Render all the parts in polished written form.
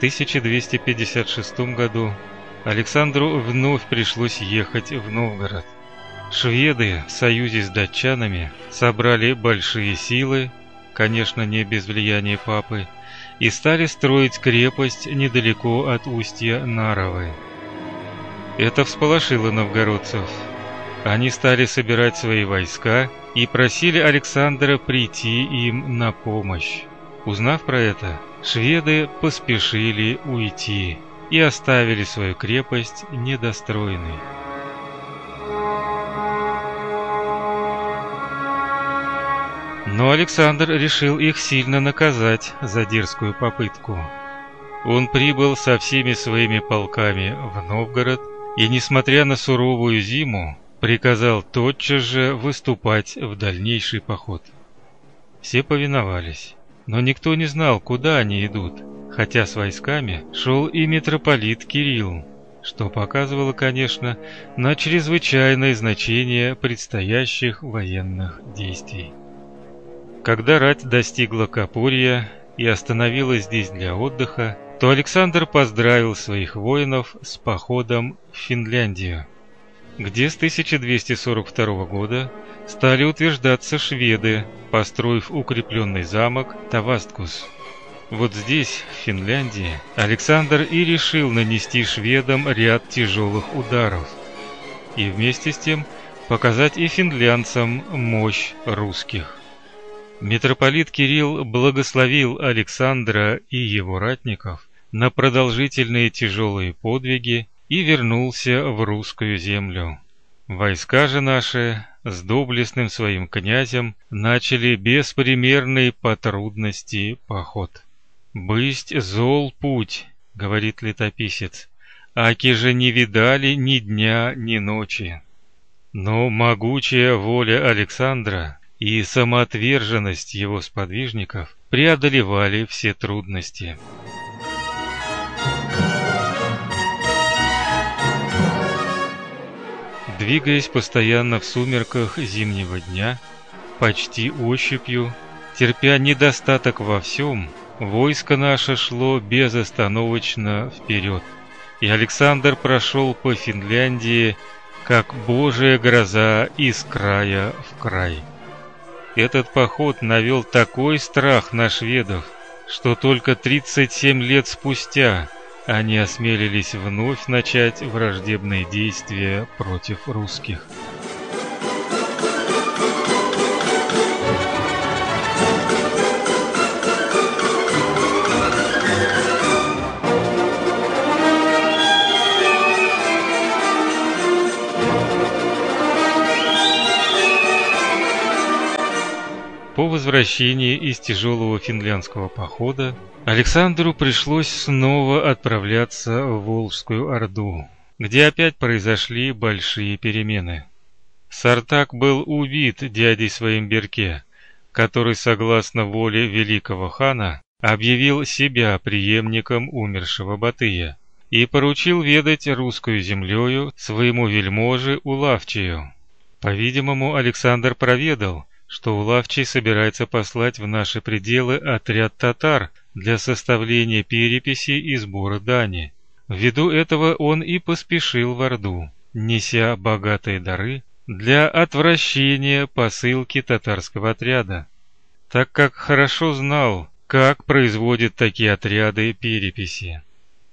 1256 году Александру вновь пришлось ехать в Новгород. Шведы в союзе с датчанами собрали большие силы, конечно, не без влияния папы, и стали строить крепость недалеко от устья Наровы. Это всполошило новгородцев. Они стали собирать свои войска и просили Александра прийти им на помощь. Узнав про это, шведы поспешили уйти и оставили свою крепость недостроенной. Но Александр решил их сильно наказать за дерзкую попытку. Он прибыл со всеми своими полками в Новгород и, несмотря на суровую зиму, приказал тотчас же выступать в дальнейший поход. Все повиновались, но никто не знал, куда они идут, хотя с войсками шел и митрополит Кирилл, что показывало, конечно, на чрезвычайное значение предстоящих военных действий. Когда рать достигла Копорья и остановилась здесь для отдыха, то Александр поздравил своих воинов с походом в Финляндию, где с 1242 года стали утверждаться шведы, построив укрепленный замок Тавасткус. Вот здесь, в Финляндии, Александр и решил нанести шведам ряд тяжелых ударов и вместе с тем показать и финлянцам мощь русских. Митрополит Кирилл благословил Александра и его ратников на продолжительные тяжелые подвиги и вернулся в русскую землю. Войска же наши с доблестным своим князем начали беспримерный по трудности поход. «Бысть зол путь», — говорит летописец, «аки же не видали ни дня, ни ночи». Но могучая воля Александра и самоотверженность его сподвижников преодолевали все трудности. Двигаясь постоянно в сумерках зимнего дня, почти ощупью, терпя недостаток во всем, войско наше шло безостановочно вперед, и Александр прошел по Финляндии, как божья гроза из края в край. Этот поход навел такой страх на шведов, что только 37 лет спустя они осмелились вновь начать враждебные действия против русских. По возвращении из тяжелого финляндского похода Александру пришлось снова отправляться в Волжскую Орду, где опять произошли большие перемены. Сартак был убит дядей своим Берке, который, согласно воле великого хана, объявил себя преемником умершего Батыя и поручил ведать русскую землею своему вельможе Улавчию. По-видимому, Александр проведал, что Улавчий собирается послать в наши пределы отряд татар для составления переписи и сбора дани. Ввиду этого он и поспешил в Орду, неся богатые дары для отвращения посылки татарского отряда, так как хорошо знал, как производят такие отряды переписи.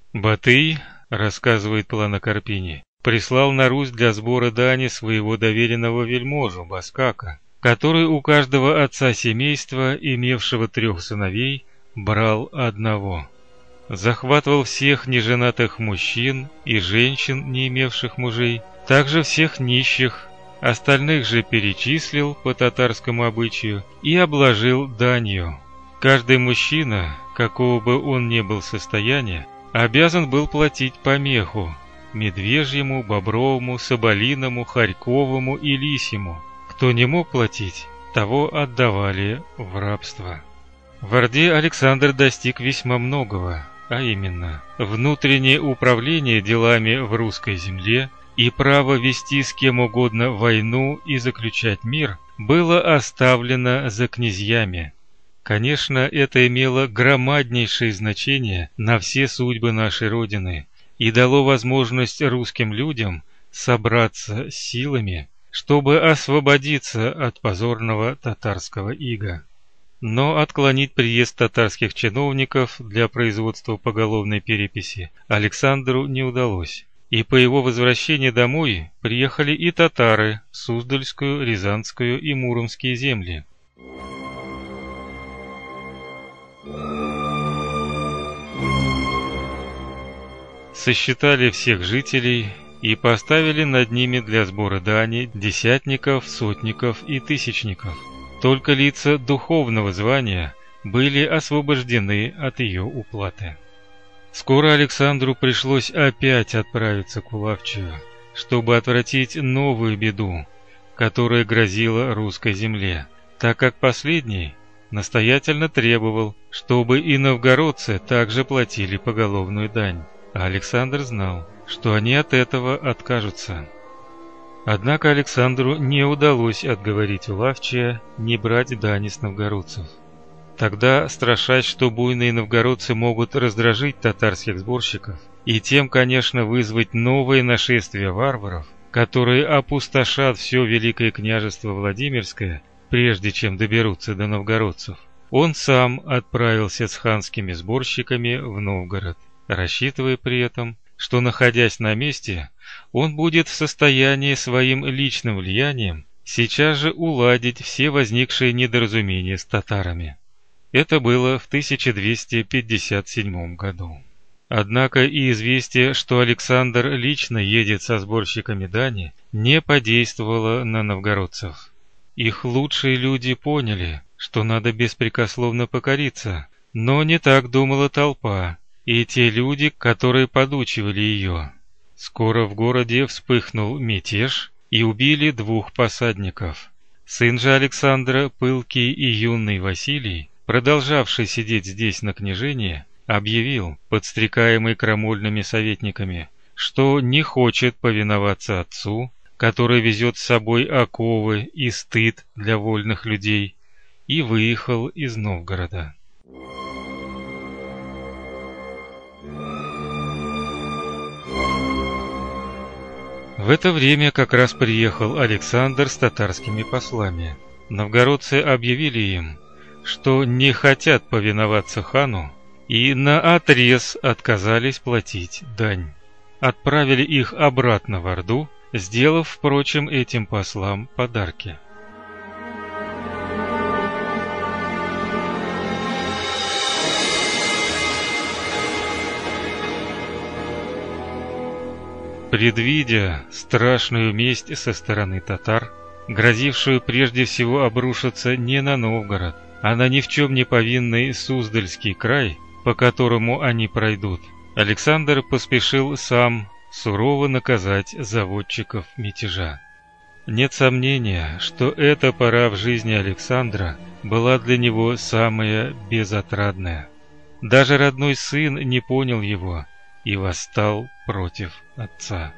Батый, рассказывает Плано Карпини, прислал на Русь для сбора дани своего доверенного вельможу Баскака, который у каждого отца семейства, имевшего 3 сыновей, брал одного. Захватывал всех неженатых мужчин и женщин, не имевших мужей, также всех нищих, остальных же перечислил по татарскому обычаю и обложил данью. Каждый мужчина, какого бы он ни был состояния, обязан был платить по меху – медвежьему, бобровому, соболиному, хорьковому и лисьему. Кто не мог платить, того отдавали в рабство. В Орде Александр достиг весьма многого, а именно внутреннее управление делами в русской земле и право вести с кем угодно войну и заключать мир было оставлено за князьями. Конечно, это имело громаднейшее значение на все судьбы нашей Родины и дало возможность русским людям собраться с силами, чтобы освободиться от позорного татарского ига. Но отклонить приезд татарских чиновников для производства поголовной переписи Александру не удалось. И по его возвращении домой приехали и татары в Суздальскую, Рязанскую и Муромские земли. Сосчитали всех жителей и поставили над ними для сбора дани десятников, сотников и тысячников. Только лица духовного звания были освобождены от ее уплаты. Скоро Александру пришлось опять отправиться к Улавчию, чтобы отвратить новую беду, которая грозила русской земле, так как последний настоятельно требовал, чтобы и новгородцы также платили поголовную дань. А Александр знал, что они от этого откажутся. Однако Александру не удалось отговорить Улавчия не брать дани с новгородцев. Тогда, страшась, что буйные новгородцы могут раздражить татарских сборщиков и тем, конечно, вызвать новое нашествие варваров, которые опустошат все Великое княжество Владимирское, прежде чем доберутся до новгородцев, он сам отправился с ханскими сборщиками в Новгород, рассчитывая при этом, что, находясь на месте, он будет в состоянии своим личным влиянием сейчас же уладить все возникшие недоразумения с татарами. Это было в 1257 году. Однако и известие, что Александр лично едет со сборщиками дани, не подействовало на новгородцев. Их лучшие люди поняли, что надо беспрекословно покориться, но не так думала толпа и те люди, которые подучивали ее. Скоро в городе вспыхнул мятеж и убили 2 посадников. Сын же Александра, пылкий и юный Василий, продолжавший сидеть здесь на княжении, объявил, подстрекаемый крамольными советниками, что не хочет повиноваться отцу, который везет с собой оковы и стыд для вольных людей, и выехал из Новгорода. В это время как раз приехал Александр с татарскими послами. Новгородцы объявили им, что не хотят повиноваться хану и наотрез отказались платить дань. Отправили их обратно в Орду, сделав, впрочем, этим послам подарки. Предвидя страшную месть со стороны татар, грозившую прежде всего обрушиться не на Новгород, а на ни в чем не повинный Суздальский край, по которому они пройдут, Александр поспешил сам сурово наказать заводчиков мятежа. Нет сомнения, что эта пора в жизни Александра была для него самая безотрадная. Даже родной сын не понял его и восстал против отца.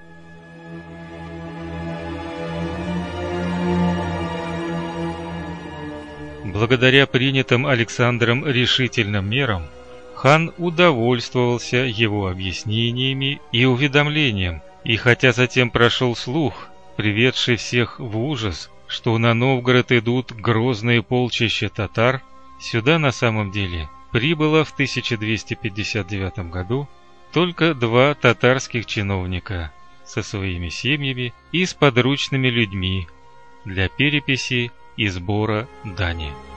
Благодаря принятым Александром решительным мерам, хан удовольствовался его объяснениями и уведомлением, и хотя затем прошел слух, приведший всех в ужас, что на Новгород идут грозные полчища татар, сюда на самом деле прибыло в 1259 году только 2 татарских чиновника со своими семьями и с подручными людьми для переписи и сбора дани.